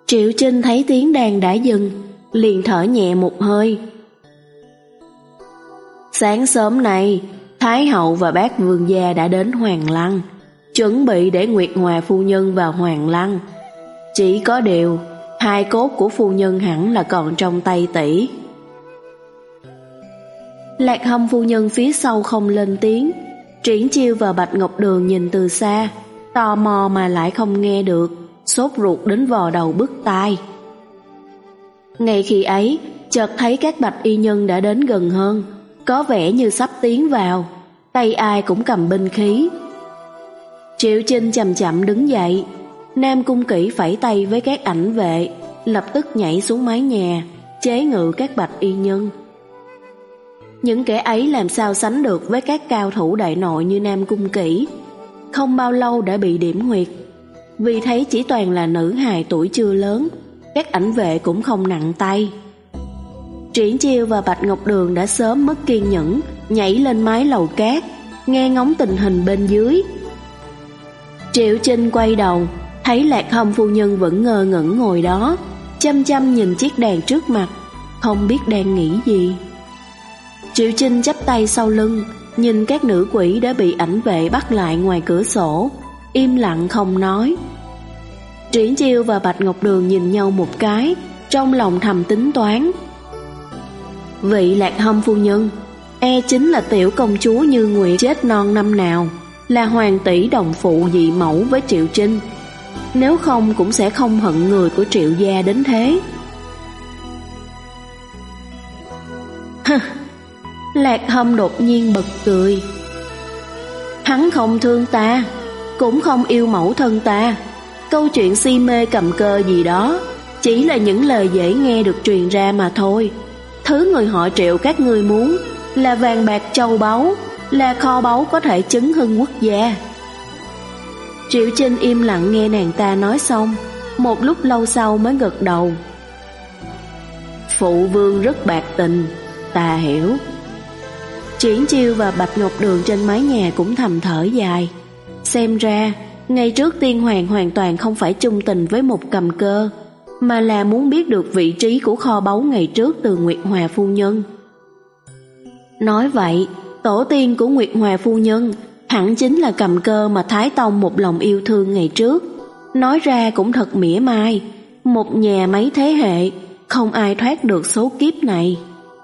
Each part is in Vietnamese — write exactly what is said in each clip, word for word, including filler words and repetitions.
Triệu Chinh thấy tiếng đàn đã dừng, liền thở nhẹ một hơi. Sáng sớm nay, Thái hậu và bác vương gia đã đến Hoàng Lăng, chuẩn bị để Nguyệt Hòa phu nhân vào Hoàng Lăng. Chỉ có điều, hài cốt của phu nhân hẳn là còn trong tay tỷ. Lạc Hâm phu nhân phía sau không lên tiếng. Triển Chiêu và Bạch Ngọc Đường nhìn từ xa, tò mò mà lại không nghe được, sốt ruột đến vò đầu bứt tai. Ngay khi ấy, chợt thấy các bạch y nhân đã đến gần hơn, có vẻ như sắp tiến vào, tay ai cũng cầm binh khí. Triệu Chinh chậm chậm đứng dậy, Nam Cung Kỷ phẩy tay với các ảnh vệ, lập tức nhảy xuống mái nhà, chế ngự các bạch y nhân. Những kẻ ấy làm sao sánh được với các cao thủ đại nội như Nam Cung Kỷ, không bao lâu đã bị điểm huyệt. Vì thấy chỉ toàn là nữ hài tuổi chưa lớn, các ảnh vệ cũng không nặng tay. Triển Chiêu và Bạch Ngọc Đường đã sớm mất kiên nhẫn, nhảy lên mái lầu cát, nghe ngóng tình hình bên dưới. Triệu Chinh quay đầu, thấy Lạc Hâm phu nhân vẫn ngơ ngẩn ngồi đó, chăm chăm nhìn chiếc đàn trước mặt, không biết đang nghĩ gì. Triệu Chinh chắp tay sau lưng, nhìn các nữ quỷ đã bị ảnh vệ bắt lại ngoài cửa sổ, im lặng không nói. Triển Chiêu và Bạch Ngọc Đường nhìn nhau một cái, trong lòng thầm tính toán. Vị Lạc Hâm phu nhân e chính là tiểu công chúa Như Nguyệt chết non năm nào, là hoàng tỷ đồng phụ dị mẫu với Triệu Chinh. Nếu không cũng sẽ không hận người của Triệu gia đến thế. Hừ, Lạc Hâm đột nhiên bật cười. Hắn không thương ta, cũng không yêu mẫu thân ta. Câu chuyện si mê cầm cơ gì đó chỉ là những lời dễ nghe được truyền ra mà thôi. Thứ người họ Triệu các ngươi muốn là vàng bạc châu báu, là kho báu có thể chấn hưng quốc gia. Triệu Chinh im lặng nghe nàng ta nói xong, một lúc lâu sau mới gật đầu. Phụ vương rất bạc tình, ta hiểu. Triển Chiêu và Bạch Ngọc Đường trên mái nhà cũng thầm thở dài. Xem ra ngày trước tiên hoàng hoàn toàn không phải chung tình với một cầm cơ, mà là muốn biết được vị trí của kho báu ngày trước từ Nguyệt Hòa phu nhân. Nói vậy, tổ tiên của Nguyệt Hòa phu nhân hẳn chính là cầm cơ mà Thái Tông một lòng yêu thương ngày trước. Nói ra cũng thật mỉa mai, một nhà mấy thế hệ, không ai thoát được số kiếp này.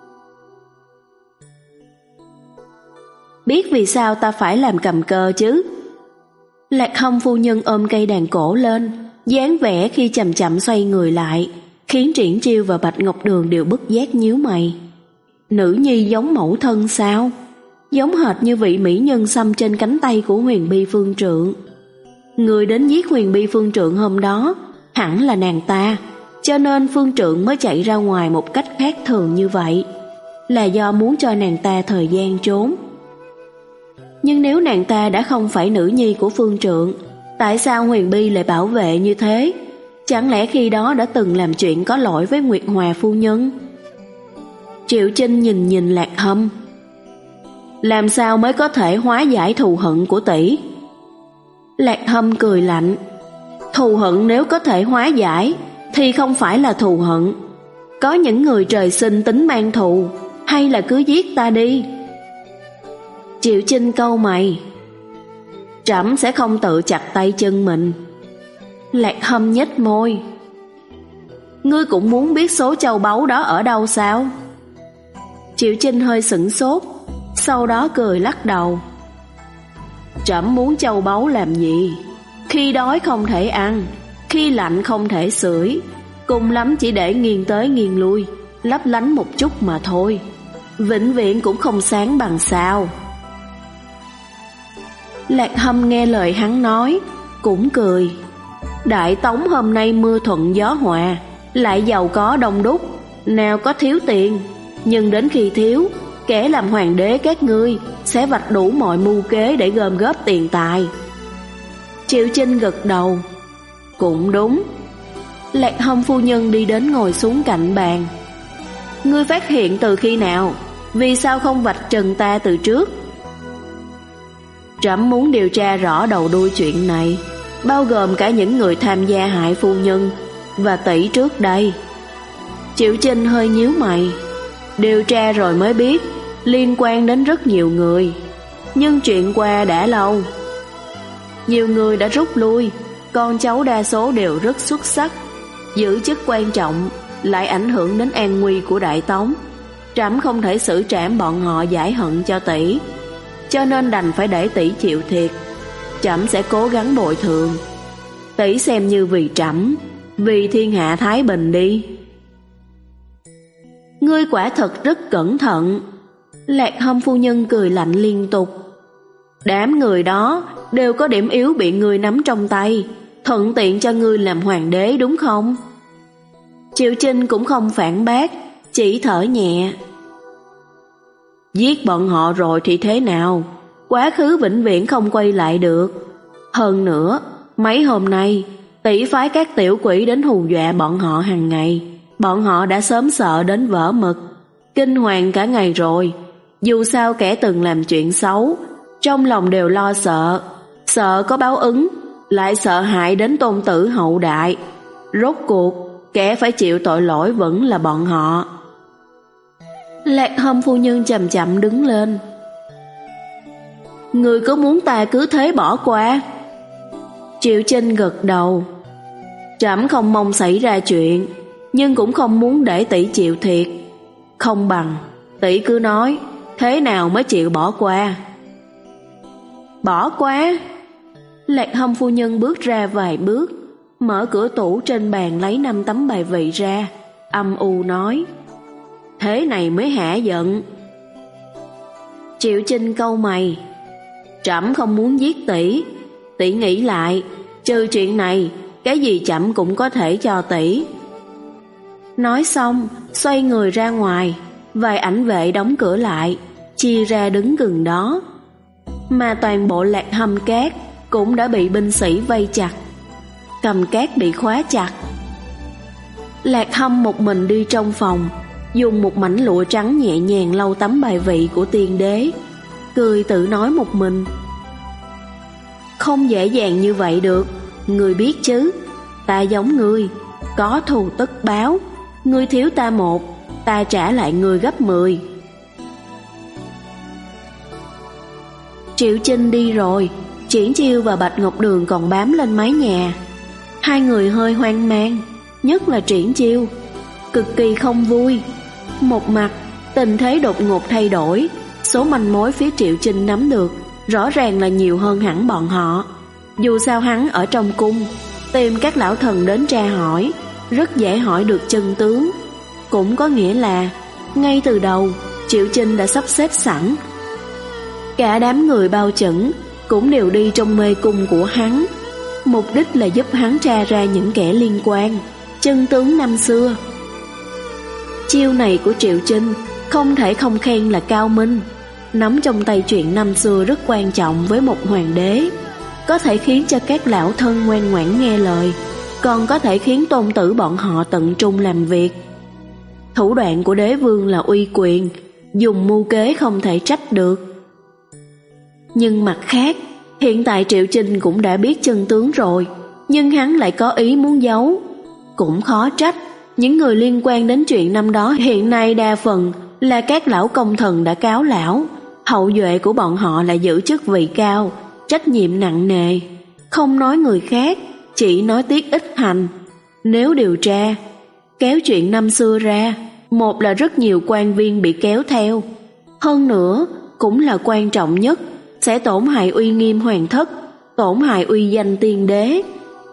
Biết vì sao ta phải làm cầm cơ chứ? Lạc Hâm phu nhân ôm cây đàn cổ lên, dáng vẻ khi chậm chậm xoay người lại, khiến Triển Chiêu và Bạch Ngọc Đường đều bất giác nhíu mày. Nữ nhi giống mẫu thân sao? Giống hệt như vị mỹ nhân xăm trên cánh tay của Huyền Bi Phương Trượng. Người đến giết Huyền Bi Phương Trượng hôm đó hẳn là nàng ta, cho nên Phương Trượng mới chạy ra ngoài một cách khác thường như vậy, là do muốn cho nàng ta thời gian trốn. Nhưng nếu nàng ta đã không phải nữ nhi của Phương Trượng, tại sao Huyền Bi lại bảo vệ như thế? Chẳng lẽ khi đó đã từng làm chuyện có lỗi với Nguyệt Hòa phu nhân? Triệu Chinh nhìn nhìn Lạc Hâm. Làm sao mới có thể hóa giải thù hận của tỷ? Lạc Hâm cười lạnh. Thù hận nếu có thể hóa giải thì không phải là thù hận. Có những người trời sinh tính mang thù, hay là cứ giết ta đi. Triệu Chinh câu mày. Trẫm sẽ không tự chặt tay chân mình. Lạc Hâm nhếch môi. Ngươi cũng muốn biết số châu báu đó ở đâu sao? Triệu Chinh hơi sửng sốt, sau đó cười lắc đầu. Trẫm muốn châu báu làm gì? Khi đói không thể ăn, khi lạnh không thể sưởi, cùng lắm chỉ để nghiêng tới nghiêng lui, lấp lánh một chút mà thôi. Vĩnh viễn cũng không sáng bằng sao. Lạc Hâm nghe lời hắn nói, cũng cười. Đại Tống hôm nay mưa thuận gió hòa, lại giàu có đông đúc, nào có thiếu tiền. Nhưng đến khi thiếu, kẻ làm hoàng đế các ngươi sẽ vạch đủ mọi mưu kế để gom góp tiền tài. Triệu Chinh gật đầu. Cũng đúng. Lạc Hâm phu nhân đi đến ngồi xuống cạnh bàn. Ngươi phát hiện từ khi nào? Vì sao không vạch trần ta từ trước? Trẫm muốn điều tra rõ đầu đuôi chuyện này, bao gồm cả những người tham gia hại phu nhân, và tỷ trước đây. Triệu Chinh hơi nhíu mày. Điều tra rồi mới biết liên quan đến rất nhiều người, nhưng chuyện qua đã lâu. Nhiều người đã rút lui, con cháu đa số đều rất xuất sắc, giữ chức quan trọng, lại ảnh hưởng đến an nguy của Đại Tống. Trẫm không thể xử trảm bọn họ giải hận cho tỷ, cho nên đành phải để tỷ chịu thiệt. Trẫm sẽ cố gắng bồi thường. Tỷ xem như vì trẫm, vì thiên hạ thái bình đi. Ngươi quả thật rất cẩn thận. Lạc Hâm phu nhân cười lạnh liên tục. Đám người đó đều có điểm yếu bị ngươi nắm trong tay, thuận tiện cho ngươi làm hoàng đế đúng không? Triệu Chinh cũng không phản bác, chỉ thở nhẹ. Giết bọn họ rồi thì thế nào? Quá khứ vĩnh viễn không quay lại được. Hơn nữa, mấy hôm nay tỷ phái các tiểu quỷ đến hù dọa bọn họ hàng ngày, bọn họ đã sớm sợ đến vỡ mực, kinh hoàng cả ngày rồi. Dù sao kẻ từng làm chuyện xấu, trong lòng đều lo sợ, sợ có báo ứng, lại sợ hại đến tôn tử hậu đại. Rốt cuộc, kẻ phải chịu tội lỗi vẫn là bọn họ. Lạc Hâm phu nhân chậm chậm đứng lên. Người có muốn ta cứ thế bỏ qua? Triệu Chinh gật đầu. Trẫm không mong xảy ra chuyện, nhưng cũng không muốn để tỷ chịu thiệt. Không bằng tỷ cứ nói thế nào mới chịu bỏ qua. Bỏ qua? Lạc Hâm phu nhân bước ra vài bước, mở cửa tủ trên bàn lấy năm tấm bài vị ra, âm u nói: Thế này mới hả giận. Triệu Chinh cau mày. Trẫm không muốn giết tỷ. Tỷ nghĩ lại, trừ chuyện này, cái gì trẫm cũng có thể cho tỷ. Nói xong, xoay người ra ngoài. Vài ảnh vệ đóng cửa lại, chia ra đứng gần đó. Mà toàn bộ Lạc Hâm Cát cũng đã bị binh sĩ vây chặt. Cầm Cát bị khóa chặt. Lạc Hâm một mình đi trong phòng, dùng một mảnh lụa trắng nhẹ nhàng lau tấm bài vị của tiên đế, cười tự nói một mình: Không dễ dàng như vậy được. Ngươi biết chứ, ta giống ngươi, có thù tất báo. Ngươi thiếu ta một, ta trả lại ngươi gấp mười. Triệu Chinh đi rồi, Triển Chiêu và Bạch Ngọc Đường còn bám lên mái nhà. Hai người hơi hoang mang, nhất là Triển Chiêu, cực kỳ không vui. Một mặt, tình thế đột ngột thay đổi, số manh mối phía Triệu Chinh nắm được rõ ràng là nhiều hơn hẳn bọn họ. Dù sao hắn ở trong cung, tìm các lão thần đến tra hỏi, rất dễ hỏi được chân tướng. Cũng có nghĩa là, ngay từ đầu, Triệu Chinh đã sắp xếp sẵn. Cả đám người bao chẩn cũng đều đi trong mê cung của hắn, mục đích là giúp hắn tra ra những kẻ liên quan, chân tướng năm xưa. Chiêu này của Triệu Chinh không thể không khen là cao minh. Nắm trong tay chuyện năm xưa rất quan trọng với một hoàng đế, có thể khiến cho các lão thân ngoan ngoãn nghe lời, còn có thể khiến tôn tử bọn họ tận trung làm việc. Thủ đoạn của đế vương là uy quyền, dùng mưu kế không thể trách được. Nhưng mặt khác, hiện tại Triệu Chinh cũng đã biết chân tướng rồi, nhưng hắn lại có ý muốn giấu. Cũng khó trách, những người liên quan đến chuyện năm đó hiện nay đa phần là các lão công thần đã cáo lão, hậu duệ của bọn họ là giữ chức vị cao, trách nhiệm nặng nề. Không nói người khác, chỉ nói Tiết Ích Hành. Nếu điều tra, kéo chuyện năm xưa ra, một là rất nhiều quan viên bị kéo theo, hơn nữa cũng là quan trọng nhất, sẽ tổn hại uy nghiêm hoàng thất, tổn hại uy danh tiên đế.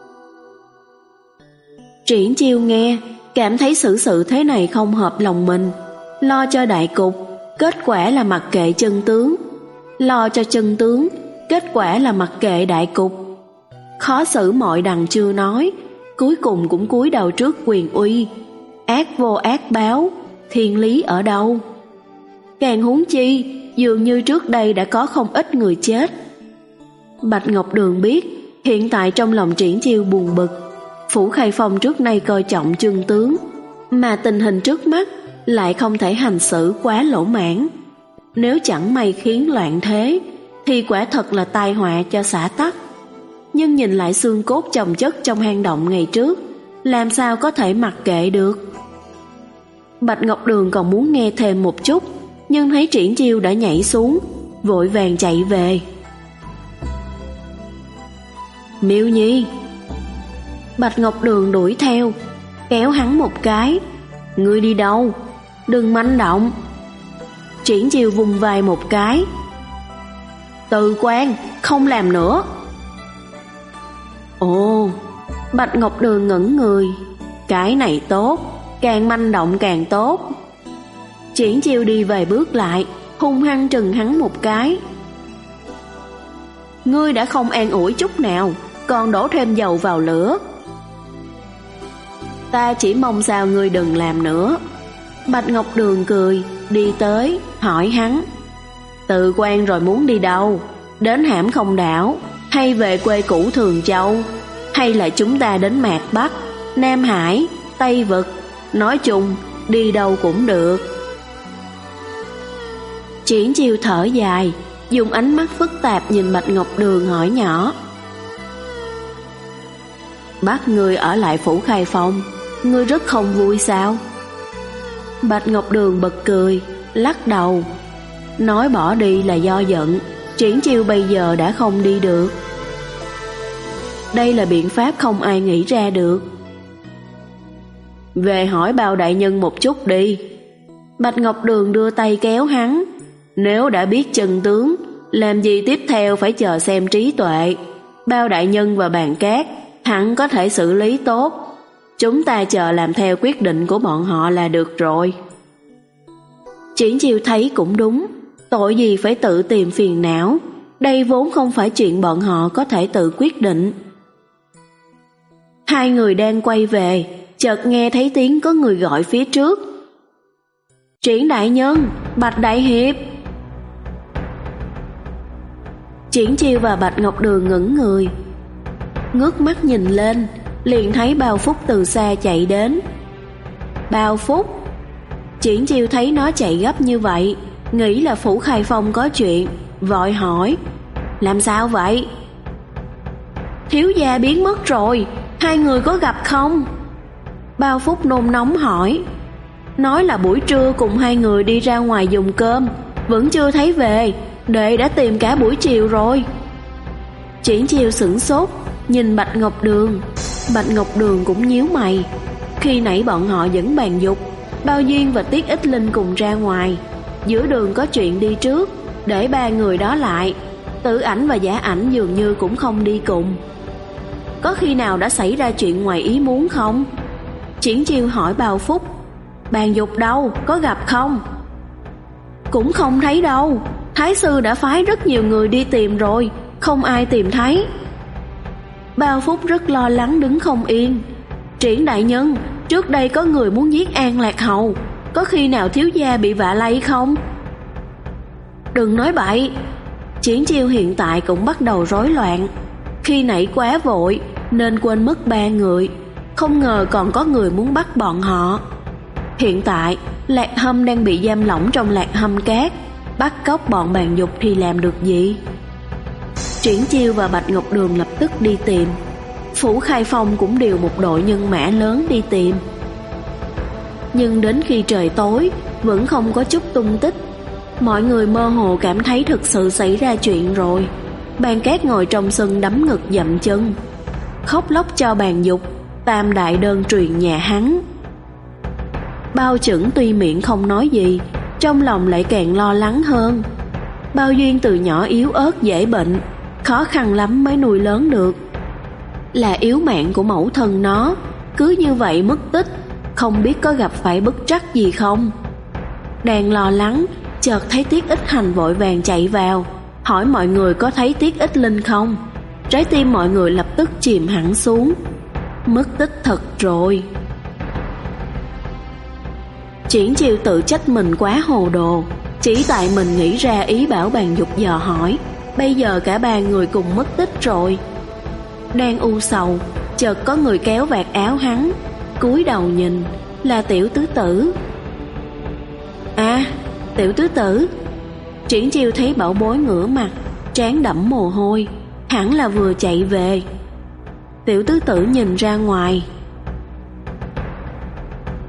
Triển Chiêu nghe, cảm thấy xử sự thế này không hợp lòng mình, lo cho đại cục, kết quả là mặc kệ chân tướng. Lo cho chân tướng, kết quả là mặc kệ đại cục. Khó xử mọi đằng chưa nói, cuối cùng cũng cúi đầu trước quyền uy. Ác vô ác báo, thiên lý ở đâu? Càng huống chi, dường như trước đây đã có không ít người chết. Bạch Ngọc Đường biết, hiện tại trong lòng Triển Chiêu buồn bực. Phủ Khai Phong trước nay coi trọng chân tướng, mà tình hình trước mắt lại không thể hành xử quá lỗ mãn. Nếu chẳng may khiến loạn thế, thì quả thật là tai họa cho xã tắc. Nhưng nhìn lại xương cốt chồng chất trong hang động ngày trước, làm sao có thể mặc kệ được. Bạch Ngọc Đường còn muốn nghe thêm một chút, nhưng thấy Triển Chiêu đã nhảy xuống, vội vàng chạy về. Miêu Nhi. Bạch Ngọc Đường đuổi theo, kéo hắn một cái. Ngươi đi đâu? Đừng manh động. Triển Chiêu vùng vai một cái. Từ Quan, không làm nữa. Ồ, Bạch Ngọc Đường ngẩn người. Cái này tốt, càng manh động càng tốt. Triển Chiêu đi vài bước lại, hung hăng trừng hắn một cái. Ngươi đã không an ủi chút nào, còn đổ thêm dầu vào lửa. Ta chỉ mong sao ngươi đừng làm nữa. Bạch Ngọc Đường cười, đi tới, hỏi hắn. Từ Quan rồi muốn đi đâu? Đến Hãm Không Đảo, hay về quê cũ Thường Châu, hay là chúng ta đến Mạc Bắc, Nam Hải, Tây Vực? Nói chung, đi đâu cũng được. Triển Chiêu thở dài, dùng ánh mắt phức tạp nhìn Bạch Ngọc Đường hỏi nhỏ. Bắt ngươi ở lại phủ Khai Phong, ngươi rất không vui sao? Bạch Ngọc Đường bật cười, lắc đầu. Nói bỏ đi là do giận, Triển Chiêu bây giờ đã không đi được. Đây là biện pháp không ai nghĩ ra được. Về hỏi Bao đại nhân một chút đi. Bạch Ngọc Đường đưa tay kéo hắn. Nếu đã biết chân tướng, làm gì tiếp theo phải chờ xem trí tuệ. Bao đại nhân và Bàn Cát hẳn có thể xử lý tốt. Chúng ta chờ làm theo quyết định của bọn họ là được rồi. Triển Chiêu thấy cũng đúng, tội gì phải tự tìm phiền não. Đây vốn không phải chuyện bọn họ có thể tự quyết định. Hai người đang quay về, chợt nghe thấy tiếng có người gọi phía trước. Triển đại nhân, Bạch đại hiệp. Triển Chiêu và Bạch Ngọc Đường ngẩn người, ngước mắt nhìn lên, liền thấy Bao Phúc từ xa chạy đến. Bao Phúc. Triển Chiêu thấy nó chạy gấp như vậy, nghĩ là phủ Khai Phong có chuyện, vội hỏi. Làm sao vậy? Thiếu gia biến mất rồi, hai người có gặp không? Bao Phúc nôn nóng hỏi. Nói là buổi trưa cùng hai người đi ra ngoài dùng cơm, vẫn chưa thấy về, đệ đã tìm cả buổi chiều rồi. Triển Chiêu sửng sốt, nhìn Bạch Ngọc Đường. Bạch Ngọc Đường cũng nhíu mày. Khi nãy bọn họ dẫn Bàn Dục, Bao Duyên và Tiết Ích Linh cùng ra ngoài, giữa đường có chuyện đi trước, để ba người đó lại. Tử Ảnh và Giả Ảnh dường như cũng không đi cùng. Có khi nào đã xảy ra chuyện ngoài ý muốn không? Triển Chiêu hỏi Bao Phúc. Bàn Dục đâu, có gặp không? Cũng không thấy đâu, Thái sư đã phái rất nhiều người đi tìm rồi, không ai tìm thấy. Bao Phúc rất lo lắng đứng không yên. Triển đại nhân, trước đây có người muốn giết An Lạc Hầu, có khi nào thiếu gia bị vạ lây không? Đừng nói bậy. Triển Chiêu hiện tại cũng bắt đầu rối loạn. Khi nãy quá vội nên quên mất ba người, không ngờ còn có người muốn bắt bọn họ. Hiện tại Lạc Hâm đang bị giam lỏng trong Lạc Hâm Cát, bắt cóc bọn Bàn Dục thì làm được gì? Triển Chiêu và Bạch Ngọc Đường lập tức đi tìm. Phủ Khai Phong cũng điều một đội nhân mã lớn đi tìm. Nhưng đến khi trời tối vẫn không có chút tung tích. Mọi người mơ hồ cảm thấy thực sự xảy ra chuyện rồi. Bàn Cát ngồi trong sân đấm ngực dậm chân, khóc lóc cho Bàn Dục tam đại đơn truyền nhà hắn. Bao Chững tuy miệng không nói gì, trong lòng lại càng lo lắng hơn. Bao Duyên từ nhỏ yếu ớt dễ bệnh, khó khăn lắm mới nuôi lớn được. Là yếu mạng của mẫu thân nó, cứ như vậy mất tích, không biết có gặp phải bất trắc gì không. Đang lo lắng, chợt thấy Tiết Ích Hành vội vàng chạy vào, hỏi mọi người có thấy Tiết Ích Linh không. Trái tim mọi người lập tức chìm hẳn xuống. Mất tích thật rồi. Triển Chiêu tự trách mình quá hồ đồ, chỉ tại mình nghĩ ra ý bảo Bàn Dục dò hỏi. Bây giờ cả ba người cùng mất tích rồi. Đang u sầu, chợt có người kéo vạt áo hắn, cúi đầu nhìn, là Tiểu Tứ Tử. À, Tiểu Tứ Tử. Triển Chiêu thấy Bảo Bối ngửa mặt, trán đẫm mồ hôi, hẳn là vừa chạy về. Tiểu Tứ Tử nhìn ra ngoài.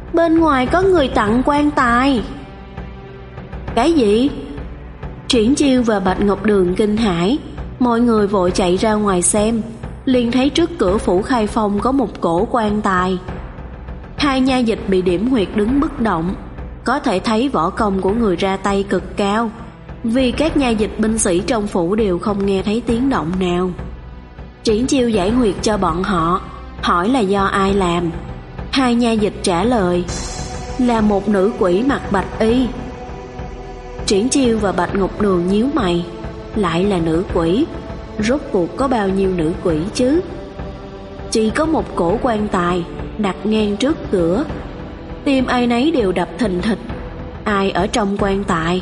bên ngoài có người tặng quan tài. Cái gì? Triển Chiêu và Bạch Ngọc Đường kinh hãi, mọi người vội chạy ra ngoài xem, liền thấy trước cửa phủ Khai Phong có một cổ quan tài. Hai nha dịch bị điểm huyệt đứng bất động, có thể thấy võ công của người ra tay cực cao, vì các nha dịch binh sĩ trong phủ đều không nghe thấy tiếng động nào. Triển Chiêu giải huyệt cho bọn họ, hỏi là do ai làm. Hai nha dịch trả lời là một nữ quỷ mặc bạch y. Triển Chiêu và Bạch Ngọc Đường nhíu mày, lại là nữ quỷ, rốt cuộc có bao nhiêu nữ quỷ chứ? Chỉ có một cổ quan tài đặt ngang trước cửa, tim ai nấy đều đập thình thịch. Ai ở trong quan tài?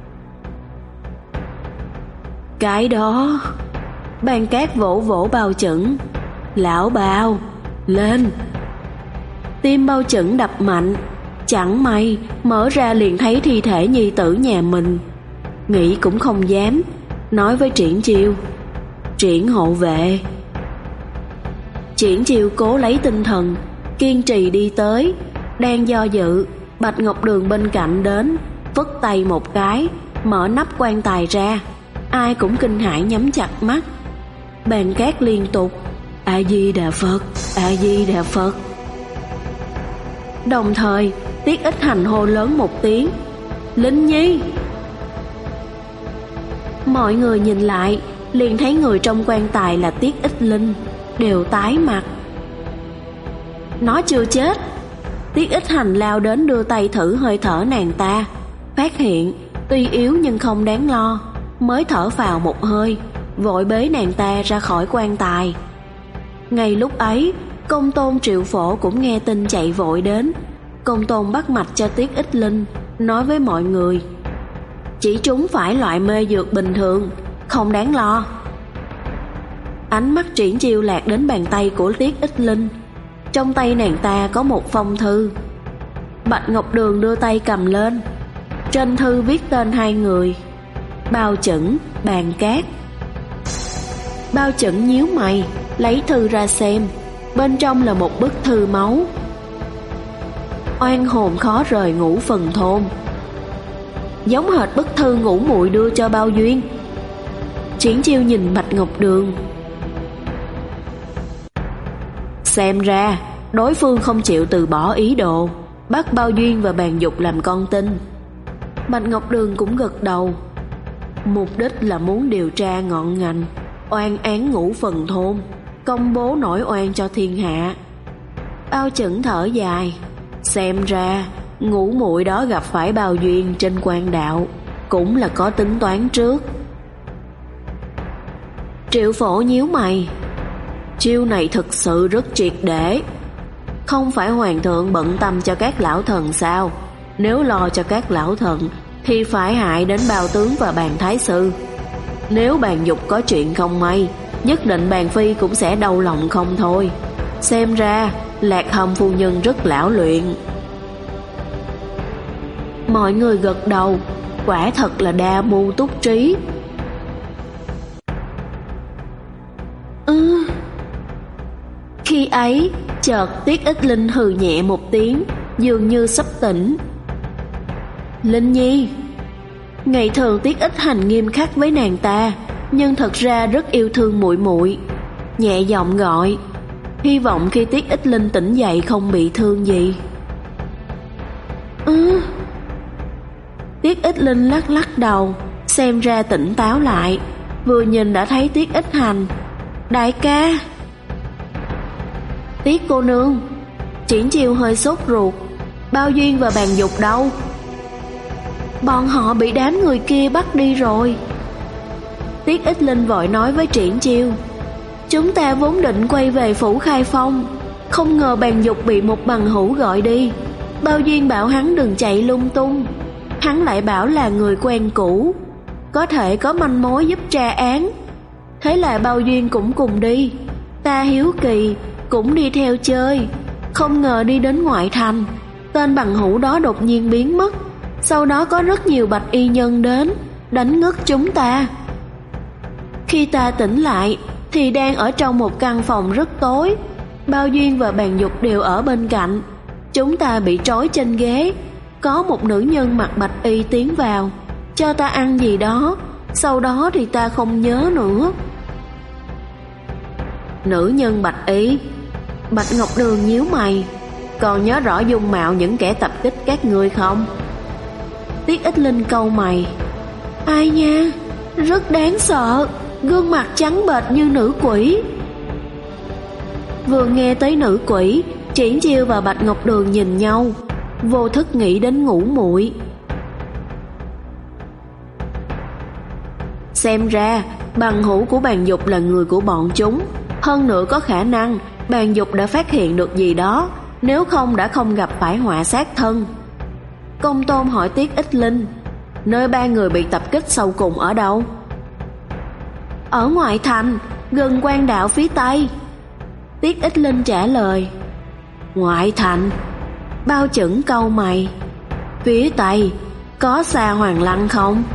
Cái đó... Ban Cát vỗ vỗ Bao Chẩn. Lão Bao, lên! Tim Bao Chẩn đập mạnh, chẳng may mở ra liền thấy thi thể nhi tử nhà mình. Nghĩ cũng không dám, nói với Triển Chiêu: Triển hộ vệ. Triển Chiêu cố lấy tinh thần, kiên trì đi tới. Đang do dự, Bạch Ngọc Đường bên cạnh đến, vất tay một cái, mở nắp quan tài ra. Ai cũng kinh hãi nhắm chặt mắt. Bàn Cát liên tục: A Di Đà Phật, A Di Đà Phật. Đồng thời Tiết Ích Hành hô lớn một tiếng: Linh Nhi. Mọi người nhìn lại, liền thấy người trong quan tài là Tiết Ích Linh, đều tái mặt. Nó chưa chết. Tiết Ích Hành lao đến đưa tay thử hơi thở nàng ta, phát hiện tuy yếu nhưng không đáng lo, mới thở phào một hơi, vội bế nàng ta ra khỏi quan tài. Ngay lúc ấy, Công Tôn Triệu Phổ cũng nghe tin chạy vội đến. Công Tôn bắt mạch cho Tiết Ích Linh, nói với mọi người: Chỉ trúng phải loại mê dược bình thường, không đáng lo. Ánh mắt Triển Chiêu lạc đến bàn tay của Tiết Ích Linh. Trong tay nàng ta có một phong thư. Bạch Ngọc Đường đưa tay cầm lên. Trên thư viết tên hai người: Bao Chẩn, Bàn Cát. Bao Chẩn nhíu mày, lấy thư ra xem. Bên trong là một bức thư máu: Oan hồn khó rời Ngũ Phần Thôn. Giống hệt bức thư Ngũ muội đưa cho Bao Duyên. Triển Chiêu nhìn Bạch Ngọc Đường. Xem ra đối phương không chịu từ bỏ ý đồ, bắt Bao Duyên và Bàn Dục làm con tin. Bạch Ngọc Đường cũng gật đầu. Mục đích là muốn điều tra ngọn ngành, oan án Ngũ Phần Thôn, công bố nổi oan cho thiên hạ. Bao Chẩn thở dài. Xem ra Ngũ muội đó gặp phải Bao Duyên trên quan đạo, cũng là có tính toán trước. Triệu Phổ nhíu mày. Chiêu này thực sự rất triệt để. Không phải hoàng thượng bận tâm cho các lão thần sao? Nếu lo cho các lão thần thì phải hại đến Bao tướng và Bàn thái sư. Nếu Bàn Dục có chuyện không may, nhất định Bàn phi cũng sẽ đau lòng không thôi. Xem ra Lạc Hâm phu nhân rất lão luyện. Mọi người gật đầu. Quả thật là đa mưu túc trí. Ừ. Khi ấy chợt Tiết Ích Linh hừ nhẹ một tiếng, dường như sắp tỉnh. Linh Nhi. Ngày thường Tiết Ích Hành nghiêm khắc với nàng ta, nhưng thật ra rất yêu thương muội muội. Nhẹ giọng gọi, hy vọng khi Tiết Ích Linh tỉnh dậy không bị thương gì. Ừ. Tiết Ích Linh lắc lắc đầu, xem ra tỉnh táo lại. Vừa nhìn đã thấy Tiết Ích Hành. Đại ca. Tiết cô nương. Triển Chiêu hơi sốt ruột. Bao Duyên và Bàn Dục đâu? Bọn họ bị đám người kia bắt đi rồi. Tiết Ích Linh vội nói với Triển Chiêu: Chúng ta vốn định quay về phủ Khai Phong, không ngờ Bàn Dục bị một bằng hữu gọi đi. Bao Duyên bảo hắn đừng chạy lung tung, hắn lại bảo là người quen cũ, có thể có manh mối giúp tra án. Thế là Bao Duyên cũng cùng đi. Ta hiếu kỳ cũng đi theo chơi, không ngờ đi đến ngoại thành, tên bằng hữu đó đột nhiên biến mất. Sau đó có rất nhiều bạch y nhân đến, đánh ngất chúng ta. Khi ta tỉnh lại thì đang ở trong một căn phòng rất tối. Bao Duyên và Bàn Dục đều ở bên cạnh. Chúng ta bị trói trên ghế, có một nữ nhân mặc bạch y tiến vào, cho ta ăn gì đó, sau đó thì ta không nhớ nữa. Nữ nhân bạch y? Bạch Ngọc Đường nhíu mày. Còn nhớ rõ dung mạo những kẻ tập kích các ngươi không? Tiết Ích Linh cau mày. Ai nha, rất đáng sợ, gương mặt trắng bệch như nữ quỷ. Vừa nghe tới nữ quỷ, Triển Chiêu và Bạch Ngọc Đường nhìn nhau, vô thức nghĩ đến Ngũ Muội. Xem ra bằng hữu của Bàn Dục là người của bọn chúng. Hơn nữa có khả năng Bàn Dục đã phát hiện được gì đó, nếu không đã không gặp phải họa sát thân. Công Tôn hỏi Tiết Ích Linh, nơi ba người bị tập kích sau cùng ở đâu? Ở ngoại thành, gần Quan đạo phía tây. Tiết Ích Linh trả lời. Ngoại thành? Bao Chững cau mày. Phía tây, có xa Hoàng Lăng không?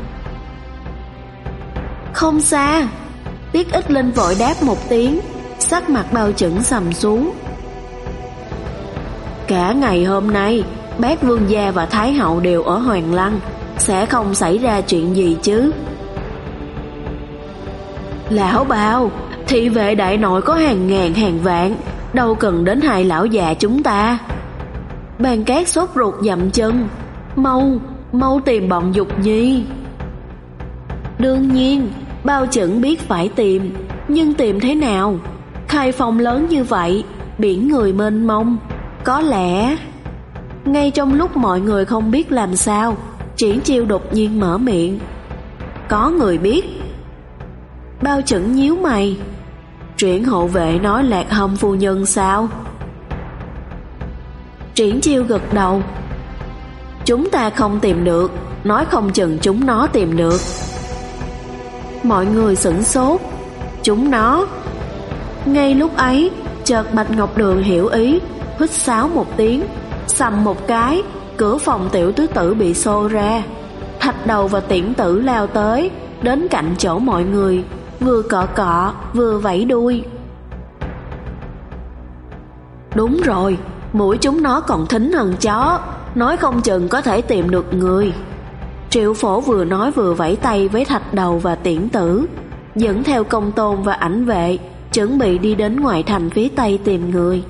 Không xa. Tiết Ích Linh vội đáp một tiếng, sắc mặt Bao Chững sầm xuống. Cả ngày hôm nay, bác vương gia và thái hậu đều ở Hoàng Lăng, sẽ không xảy ra chuyện gì chứ? Lão Bao, thị vệ đại nội có hàng ngàn hàng vạn, đâu cần đến hai lão già chúng ta. Bàn Cát sốt ruột dậm chân. Mau, mau tìm bọn Dục Nhi. Đương nhiên, Bao Chững biết phải tìm, nhưng tìm thế nào? Khai Phong lớn như vậy, biển người mênh mông, có lẽ... Ngay trong lúc mọi người không biết làm sao, Triển Chiêu đột nhiên mở miệng. Có người biết. Bao Chững nhíu mày. Triển hộ vệ nói Lạc Hâm phu nhân sao? Triển Chiêu gật đầu. Chúng ta không tìm được, nói không chừng chúng nó tìm được. Mọi người sửng sốt. Chúng nó? Ngay lúc ấy, chợt Bạch Ngọc Đường hiểu ý, huýt sáo một tiếng, sầm một cái, cửa phòng Tiểu tứ tử bị xô ra. Thạch Đầu và Tiễn Tử lao tới, đến cạnh chỗ mọi người, vừa cọ cọ vừa vẫy đuôi. Đúng rồi, mũi chúng nó còn thính hơn chó, nói không chừng có thể tìm được người. Triệu Phổ vừa nói vừa vẫy tay với Thạch Đầu và Tiễn Tử, dẫn theo Công Tôn và Ảnh Vệ, chuẩn bị đi đến ngoại thành phía tây tìm người.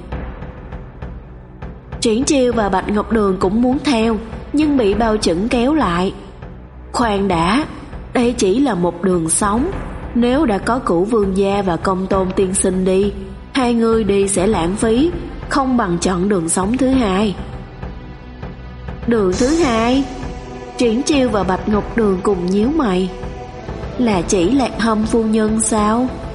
Triển Chiêu và Bạch Ngọc Đường cũng muốn theo, nhưng bị Bao Chững kéo lại. Khoan đã, đây chỉ là một đường sống. Nếu đã có Cửu Vương gia và Công Tôn tiên sinh đi, hai người đi sẽ lãng phí, không bằng chọn đường sống thứ hai. Đường thứ hai? Triển Chiêu và Bạch Ngọc Đường cùng nhíu mày. Là chỉ Lạc Hâm phu nhân sao?